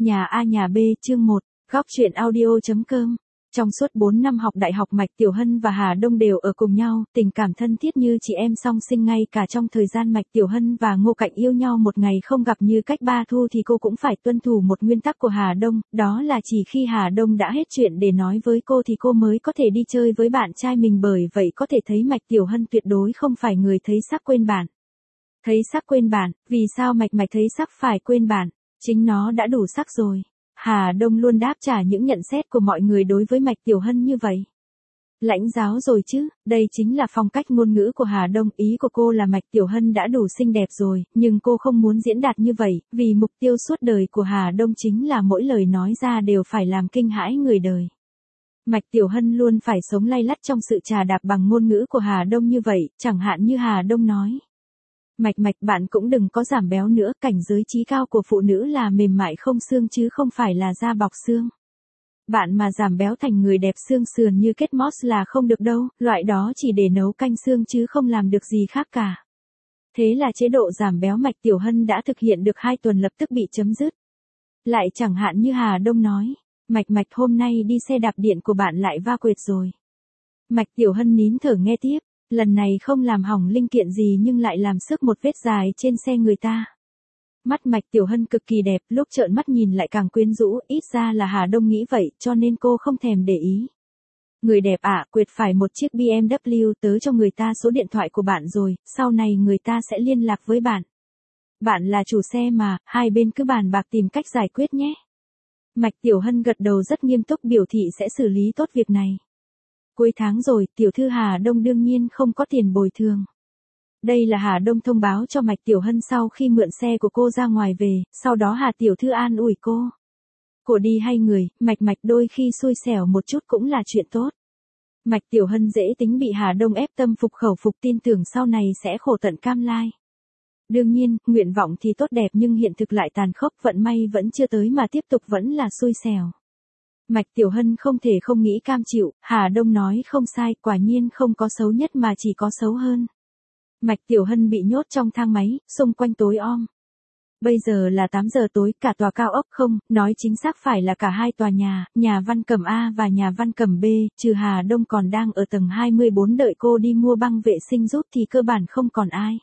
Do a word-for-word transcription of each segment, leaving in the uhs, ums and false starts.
Nhà A nhà B chương một, góc truyện audio.com. Trong suốt bốn năm học đại học Mạch Tiểu Hân và Hà Đông đều ở cùng nhau, tình cảm thân thiết như chị em song sinh. Ngay cả trong thời gian Mạch Tiểu Hân và Ngô Cạnh yêu nhau một ngày không gặp như cách ba thu thì cô cũng phải tuân thủ một nguyên tắc của Hà Đông, đó là chỉ khi Hà Đông đã hết chuyện để nói với cô thì cô mới có thể đi chơi với bạn trai mình. Bởi vậy có thể thấy Mạch Tiểu Hân tuyệt đối không phải người thấy sắc quên bản. Thấy sắc quên bản, vì sao Mạch Mạch thấy sắc phải quên bản? Chính nó đã đủ sắc rồi. Hà Đông luôn đáp trả những nhận xét của mọi người đối với Mạch Tiểu Hân như vậy. Lãnh giáo rồi chứ, đây chính là phong cách ngôn ngữ của Hà Đông. Ý của cô là Mạch Tiểu Hân đã đủ xinh đẹp rồi, nhưng cô không muốn diễn đạt như vậy, vì mục tiêu suốt đời của Hà Đông chính là mỗi lời nói ra đều phải làm kinh hãi người đời. Mạch Tiểu Hân luôn phải sống lay lắt trong sự trà đạp bằng ngôn ngữ của Hà Đông như vậy, chẳng hạn như Hà Đông nói. Mạch Mạch, bạn cũng đừng có giảm béo nữa, cảnh giới chí cao của phụ nữ là mềm mại không xương chứ không phải là da bọc xương. Bạn mà giảm béo thành người đẹp xương sườn như Kate Moss là không được đâu, loại đó chỉ để nấu canh xương chứ không làm được gì khác cả. Thế là chế độ giảm béo Mạch Tiểu Hân đã thực hiện được hai tuần lập tức bị chấm dứt. Lại chẳng hạn như Hà Đông nói, Mạch Mạch, hôm nay đi xe đạp điện của bạn lại va quệt rồi. Mạch Tiểu Hân nín thở nghe tiếp. Lần này không làm hỏng linh kiện gì nhưng lại làm xước một vết dài trên xe người ta. Mắt Mạch Tiểu Hân cực kỳ đẹp, lúc trợn mắt nhìn lại càng quyến rũ, ít ra là Hà Đông nghĩ vậy cho nên cô không thèm để ý. Người đẹp ạ, à, quệt phải một chiếc bê em vê, tớ cho người ta số điện thoại của bạn rồi, sau này người ta sẽ liên lạc với bạn. Bạn là chủ xe mà, hai bên cứ bàn bạc tìm cách giải quyết nhé. Mạch Tiểu Hân gật đầu rất nghiêm túc biểu thị sẽ xử lý tốt việc này. Cuối tháng rồi, tiểu thư Hà Đông đương nhiên không có tiền bồi thường. Đây là Hà Đông thông báo cho Mạch Tiểu Hân sau khi mượn xe của cô ra ngoài về, sau đó Hà tiểu thư an ủi cô. Cô đi hay người, Mạch Mạch đôi khi xui xẻo một chút cũng là chuyện tốt. Mạch Tiểu Hân dễ tính bị Hà Đông ép tâm phục khẩu phục, tin tưởng sau này sẽ khổ tận cam lai. Đương nhiên, nguyện vọng thì tốt đẹp nhưng hiện thực lại tàn khốc, vận may vẫn chưa tới mà tiếp tục vẫn là xui xẻo. Mạch Tiểu Hân không thể không nghĩ cam chịu, Hà Đông nói không sai, quả nhiên không có xấu nhất mà chỉ có xấu hơn. Mạch Tiểu Hân bị nhốt trong thang máy, xung quanh tối om. Bây giờ là tám giờ tối, cả tòa cao ốc không, nói chính xác phải là cả hai tòa nhà, nhà Văn Cẩm A và nhà Văn Cẩm B, trừ Hà Đông còn đang ở tầng hai mươi bốn đợi cô đi mua băng vệ sinh giúp thì cơ bản không còn ai.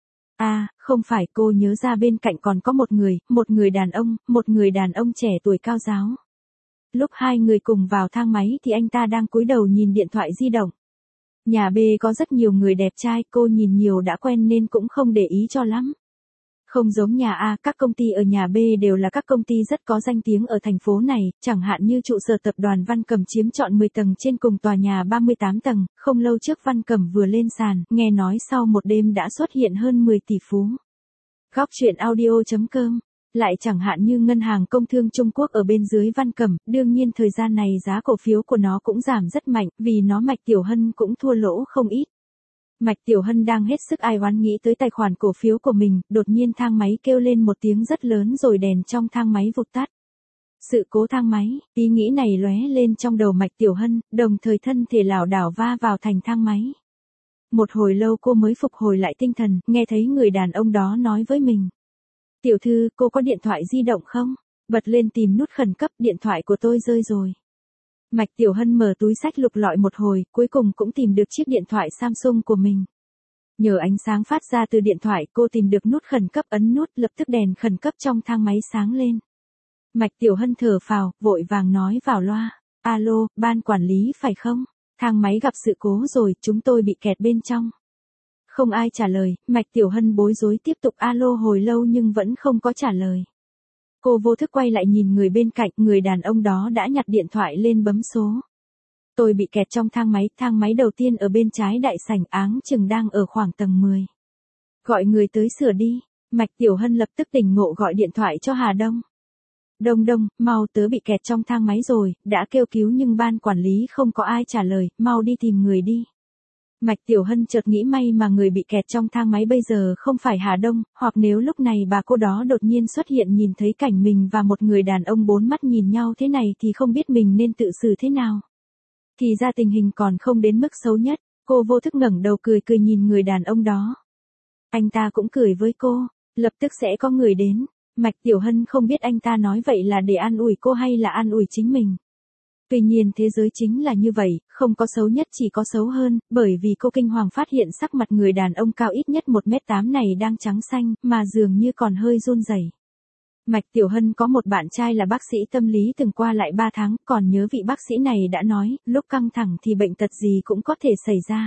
À, không phải, cô nhớ ra bên cạnh còn có một người, một người đàn ông, một người đàn ông trẻ tuổi cao ráo. Lúc hai người cùng vào thang máy thì anh ta đang cúi đầu nhìn điện thoại di động. Nhà B có rất nhiều người đẹp trai, cô nhìn nhiều đã quen nên cũng không để ý cho lắm. Không giống nhà A, các công ty ở nhà B đều là các công ty rất có danh tiếng ở thành phố này, chẳng hạn như trụ sở tập đoàn Văn Cẩm chiếm trọn mười tầng trên cùng tòa nhà ba mươi tám tầng, không lâu trước Văn Cẩm vừa lên sàn, nghe nói sau một đêm đã xuất hiện hơn mười tỷ phú. Góc truyện audio.com. Lại chẳng hạn như Ngân hàng Công thương Trung Quốc ở bên dưới Văn Cẩm, đương nhiên thời gian này giá cổ phiếu của nó cũng giảm rất mạnh, vì nó Mạch Tiểu Hân cũng thua lỗ không ít. Mạch Tiểu Hân đang hết sức ai oán nghĩ tới tài khoản cổ phiếu của mình, đột nhiên thang máy kêu lên một tiếng rất lớn rồi đèn trong thang máy vụt tắt. Sự cố thang máy, ý nghĩ này lóe lên trong đầu Mạch Tiểu Hân, đồng thời thân thể lảo đảo va vào thành thang máy. Một hồi lâu cô mới phục hồi lại tinh thần, nghe thấy người đàn ông đó nói với mình. Tiểu thư, cô có điện thoại di động không? Bật lên tìm nút khẩn cấp, điện thoại của tôi rơi rồi. Mạch Tiểu Hân mở túi xách lục lọi một hồi, cuối cùng cũng tìm được chiếc điện thoại Samsung của mình. Nhờ ánh sáng phát ra từ điện thoại, cô tìm được nút khẩn cấp, ấn nút, lập tức đèn khẩn cấp trong thang máy sáng lên. Mạch Tiểu Hân thở phào, vội vàng nói vào loa. Alo, ban quản lý phải không? Thang máy gặp sự cố rồi, chúng tôi bị kẹt bên trong. Không ai trả lời, Mạch Tiểu Hân bối rối tiếp tục alo hồi lâu nhưng vẫn không có trả lời. Cô vô thức quay lại nhìn người bên cạnh, người đàn ông đó đã nhặt điện thoại lên bấm số. Tôi bị kẹt trong thang máy, thang máy đầu tiên ở bên trái đại sảnh, áng chừng đang ở khoảng tầng mười. Gọi người tới sửa đi. Mạch Tiểu Hân lập tức tỉnh ngộ gọi điện thoại cho Hà Đông. Đông Đông, mau, tớ bị kẹt trong thang máy rồi, đã kêu cứu nhưng ban quản lý không có ai trả lời, mau đi tìm người đi. Mạch Tiểu Hân chợt nghĩ may mà người bị kẹt trong thang máy bây giờ không phải Hà Đông, hoặc nếu lúc này bà cô đó đột nhiên xuất hiện nhìn thấy cảnh mình và một người đàn ông bốn mắt nhìn nhau thế này thì không biết mình nên tự xử thế nào. Thì ra tình hình còn không đến mức xấu nhất, cô vô thức ngẩng đầu cười cười nhìn người đàn ông đó. Anh ta cũng cười với cô, lập tức sẽ có người đến. Mạch Tiểu Hân không biết anh ta nói vậy là để an ủi cô hay là an ủi chính mình. Tuy nhiên thế giới chính là như vậy, không có xấu nhất chỉ có xấu hơn, bởi vì cô kinh hoàng phát hiện sắc mặt người đàn ông cao ít nhất một mét tám này đang trắng xanh, mà dường như còn hơi run rẩy. Mạch Tiểu Hân có một bạn trai là bác sĩ tâm lý từng qua lại ba tháng, còn nhớ vị bác sĩ này đã nói, lúc căng thẳng thì bệnh tật gì cũng có thể xảy ra.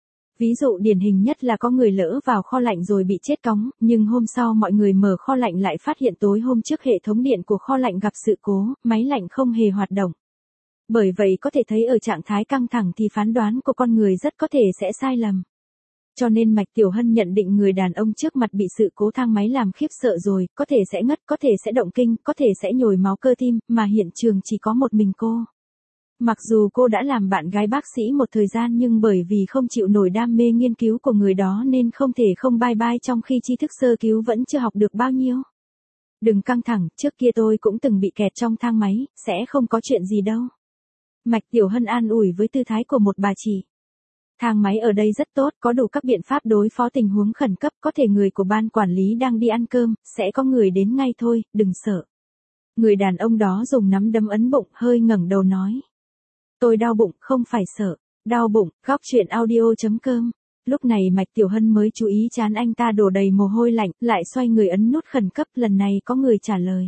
Ví dụ điển hình nhất là có người lỡ vào kho lạnh rồi bị chết cóng, nhưng hôm sau mọi người mở kho lạnh lại phát hiện tối hôm trước hệ thống điện của kho lạnh gặp sự cố, máy lạnh không hề hoạt động. Bởi vậy có thể thấy ở trạng thái căng thẳng thì phán đoán của con người rất có thể sẽ sai lầm. Cho nên Mạch Tiểu Hân nhận định người đàn ông trước mặt bị sự cố thang máy làm khiếp sợ rồi, có thể sẽ ngất, có thể sẽ động kinh, có thể sẽ nhồi máu cơ tim, mà hiện trường chỉ có một mình cô. Mặc dù cô đã làm bạn gái bác sĩ một thời gian nhưng bởi vì không chịu nổi đam mê nghiên cứu của người đó nên không thể không bye bye trong khi tri thức sơ cứu vẫn chưa học được bao nhiêu. Đừng căng thẳng, trước kia tôi cũng từng bị kẹt trong thang máy, sẽ không có chuyện gì đâu. Mạch Tiểu Hân an ủi với tư thái của một bà chị. Thang máy ở đây rất tốt, có đủ các biện pháp đối phó tình huống khẩn cấp, có thể người của ban quản lý đang đi ăn cơm, sẽ có người đến ngay thôi, đừng sợ. Người đàn ông đó dùng nắm đấm ấn bụng, hơi ngẩng đầu nói. Tôi đau bụng, không phải sợ. Đau bụng, góc chuyện audio chấm com. Lúc này Mạch Tiểu Hân mới chú ý trán anh ta đổ đầy mồ hôi lạnh, lại xoay người ấn nút khẩn cấp, lần này có người trả lời.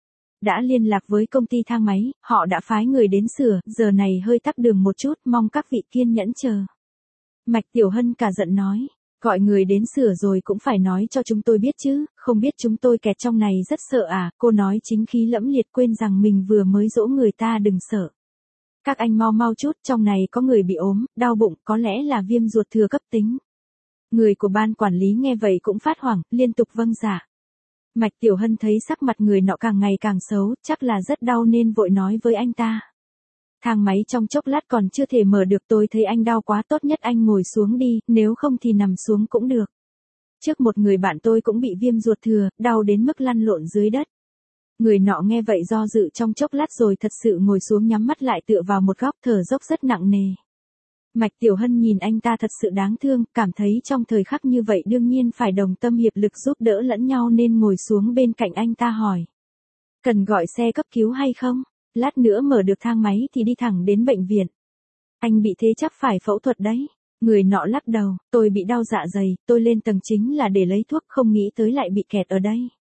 Đã liên lạc với công ty thang máy, họ đã phái người đến sửa, giờ này hơi tắc đường một chút, mong các vị kiên nhẫn chờ. Mạch Tiểu Hân cả giận nói, gọi người đến sửa rồi cũng phải nói cho chúng tôi biết chứ, không biết chúng tôi kẹt trong này rất sợ à, cô nói chính khí lẫm liệt quên rằng mình vừa mới dỗ người ta đừng sợ. Các anh mau mau chút, trong này có người bị ốm, đau bụng, có lẽ là viêm ruột thừa cấp tính. Người của ban quản lý nghe vậy cũng phát hoảng, liên tục vâng dạ. Mạch Tiểu Hân thấy sắc mặt người nọ càng ngày càng xấu, chắc là rất đau nên vội nói với anh ta. Thang máy trong chốc lát còn chưa thể mở được, tôi thấy anh đau quá, tốt nhất anh ngồi xuống đi, nếu không thì nằm xuống cũng được. Trước một người bạn tôi cũng bị viêm ruột thừa, đau đến mức lăn lộn dưới đất. Người nọ nghe vậy do dự trong chốc lát rồi thật sự ngồi xuống nhắm mắt lại tựa vào một góc thở dốc rất nặng nề. Mạch Tiểu Hân nhìn anh ta thật sự đáng thương, cảm thấy trong thời khắc như vậy đương nhiên phải đồng tâm hiệp lực giúp đỡ lẫn nhau nên ngồi xuống bên cạnh anh ta hỏi. Cần gọi xe cấp cứu hay không? Lát nữa mở được thang máy thì đi thẳng đến bệnh viện. Anh bị thế chắc phải phẫu thuật đấy. Người nọ lắc đầu, tôi bị đau dạ dày, tôi lên tầng chính là để lấy thuốc, không nghĩ tới lại bị kẹt ở đây.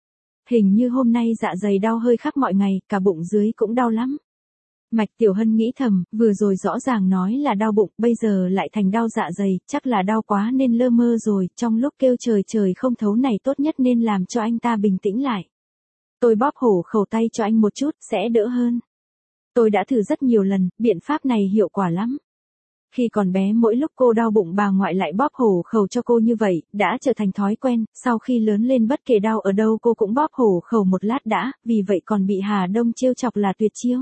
Hình như hôm nay dạ dày đau hơi khác mọi ngày, cả bụng dưới cũng đau lắm. Mạch Tiểu Hân nghĩ thầm, vừa rồi rõ ràng nói là đau bụng, bây giờ lại thành đau dạ dày, chắc là đau quá nên lơ mơ rồi, trong lúc kêu trời trời không thấu này tốt nhất nên làm cho anh ta bình tĩnh lại. Tôi bóp hổ khẩu tay cho anh một chút, sẽ đỡ hơn. Tôi đã thử rất nhiều lần, biện pháp này hiệu quả lắm. Khi còn bé mỗi lúc cô đau bụng bà ngoại lại bóp hổ khẩu cho cô như vậy, đã trở thành thói quen, sau khi lớn lên bất kể đau ở đâu cô cũng bóp hổ khẩu một lát đã, vì vậy còn bị Hà Đông trêu chọc là tuyệt chiêu.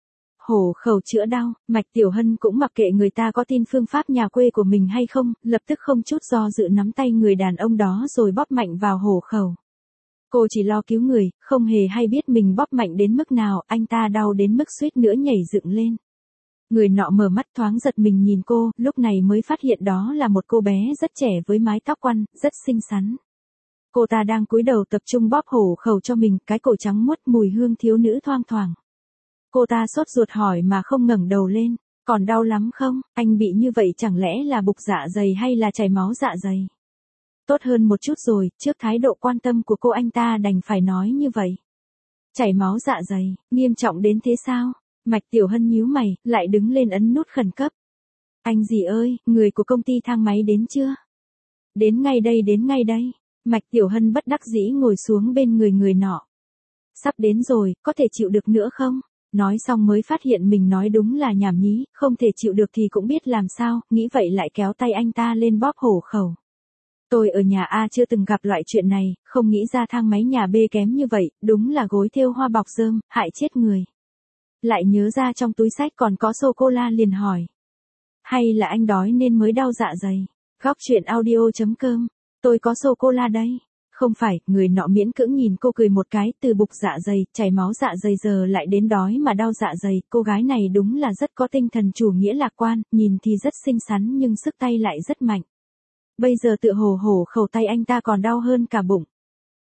Hổ khẩu chữa đau, Mạch Tiểu Hân cũng mặc kệ người ta có tin phương pháp nhà quê của mình hay không, lập tức không chút do dự nắm tay người đàn ông đó rồi bóp mạnh vào hổ khẩu. Cô chỉ lo cứu người, không hề hay biết mình bóp mạnh đến mức nào, anh ta đau đến mức suýt nữa nhảy dựng lên. Người nọ mở mắt thoáng giật mình nhìn cô, lúc này mới phát hiện đó là một cô bé rất trẻ với mái tóc quăn, rất xinh xắn. Cô ta đang cúi đầu tập trung bóp hổ khẩu cho mình, cái cổ trắng muốt mùi hương thiếu nữ thoang thoảng. Cô ta sốt ruột hỏi mà không ngẩng đầu lên, còn đau lắm không, anh bị như vậy chẳng lẽ là bục dạ dày hay là chảy máu dạ dày? Tốt hơn một chút rồi, trước thái độ quan tâm của cô anh ta đành phải nói như vậy. Chảy máu dạ dày, nghiêm trọng đến thế sao? Mạch Tiểu Hân nhíu mày, lại đứng lên ấn nút khẩn cấp. Anh gì ơi, người của công ty thang máy đến chưa? Đến ngay đây đến ngay đây. Mạch Tiểu Hân bất đắc dĩ ngồi xuống bên người người nọ. Sắp đến rồi, có thể chịu được nữa không? Nói xong mới phát hiện mình nói đúng là nhảm nhí, không thể chịu được thì cũng biết làm sao, nghĩ vậy lại kéo tay anh ta lên bóp hổ khẩu. Tôi ở nhà A chưa từng gặp loại chuyện này, không nghĩ ra thang máy nhà B kém như vậy, đúng là gối thêu hoa bọc rơm, hại chết người. Lại nhớ ra trong túi xách còn có sô-cô-la liền hỏi. Hay là anh đói nên mới đau dạ dày? Góc chuyện audio chấm com. Tôi có sô-cô-la đây. Không phải, người nọ miễn cưỡng nhìn cô cười một cái, từ bục dạ dày, chảy máu dạ dày giờ lại đến đói mà đau dạ dày, cô gái này đúng là rất có tinh thần chủ nghĩa lạc quan, nhìn thì rất xinh xắn nhưng sức tay lại rất mạnh. Bây giờ tự hồ hổ khẩu tay anh ta còn đau hơn cả bụng.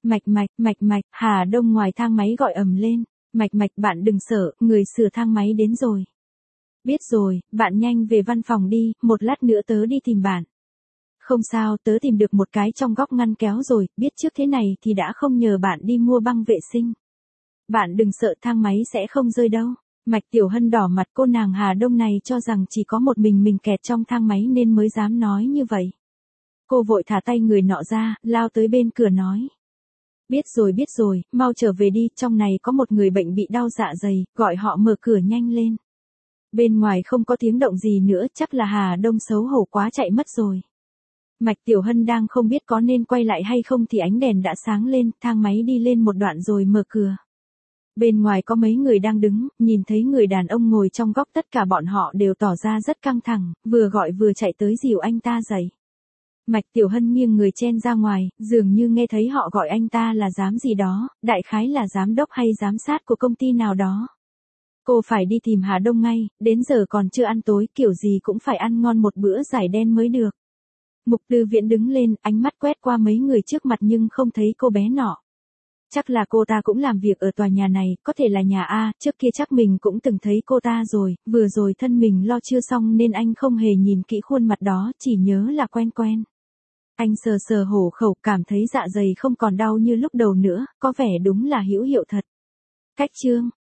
Mạch mạch, mạch mạch, Hà Đông ngoài thang máy gọi ầm lên. Mạch mạch bạn đừng sợ, người sửa thang máy đến rồi. Biết rồi, bạn nhanh về văn phòng đi, một lát nữa tớ đi tìm bạn. Không sao, tớ tìm được một cái trong góc ngăn kéo rồi, biết trước thế này thì đã không nhờ bạn đi mua băng vệ sinh. Bạn đừng sợ, thang máy sẽ không rơi đâu. Mạch Tiểu Hân đỏ mặt, cô nàng Hà Đông này cho rằng chỉ có một mình mình kẹt trong thang máy nên mới dám nói như vậy. Cô vội thả tay người nọ ra, lao tới bên cửa nói. Biết rồi biết rồi, mau trở về đi, trong này có một người bệnh bị đau dạ dày, gọi họ mở cửa nhanh lên. Bên ngoài không có tiếng động gì nữa, chắc là Hà Đông xấu hổ quá chạy mất rồi. Mạch Tiểu Hân đang không biết có nên quay lại hay không thì ánh đèn đã sáng lên, thang máy đi lên một đoạn rồi mở cửa. Bên ngoài có mấy người đang đứng, nhìn thấy người đàn ông ngồi trong góc, tất cả bọn họ đều tỏ ra rất căng thẳng, vừa gọi vừa chạy tới dìu anh ta dậy. Mạch Tiểu Hân nghiêng người chen ra ngoài, dường như nghe thấy họ gọi anh ta là giám gì đó, đại khái là giám đốc hay giám sát của công ty nào đó. Cô phải đi tìm Hà Đông ngay, đến giờ còn chưa ăn tối, kiểu gì cũng phải ăn ngon một bữa giải đen mới được. Mục Tư Viễn đứng lên, ánh mắt quét qua mấy người trước mặt nhưng không thấy cô bé nọ. Chắc là cô ta cũng làm việc ở tòa nhà này, có thể là nhà A, trước kia chắc mình cũng từng thấy cô ta rồi, vừa rồi thân mình lo chưa xong nên anh không hề nhìn kỹ khuôn mặt đó, chỉ nhớ là quen quen. Anh sờ sờ hổ khẩu, cảm thấy dạ dày không còn đau như lúc đầu nữa, có vẻ đúng là hữu hiệu thật. Cách chương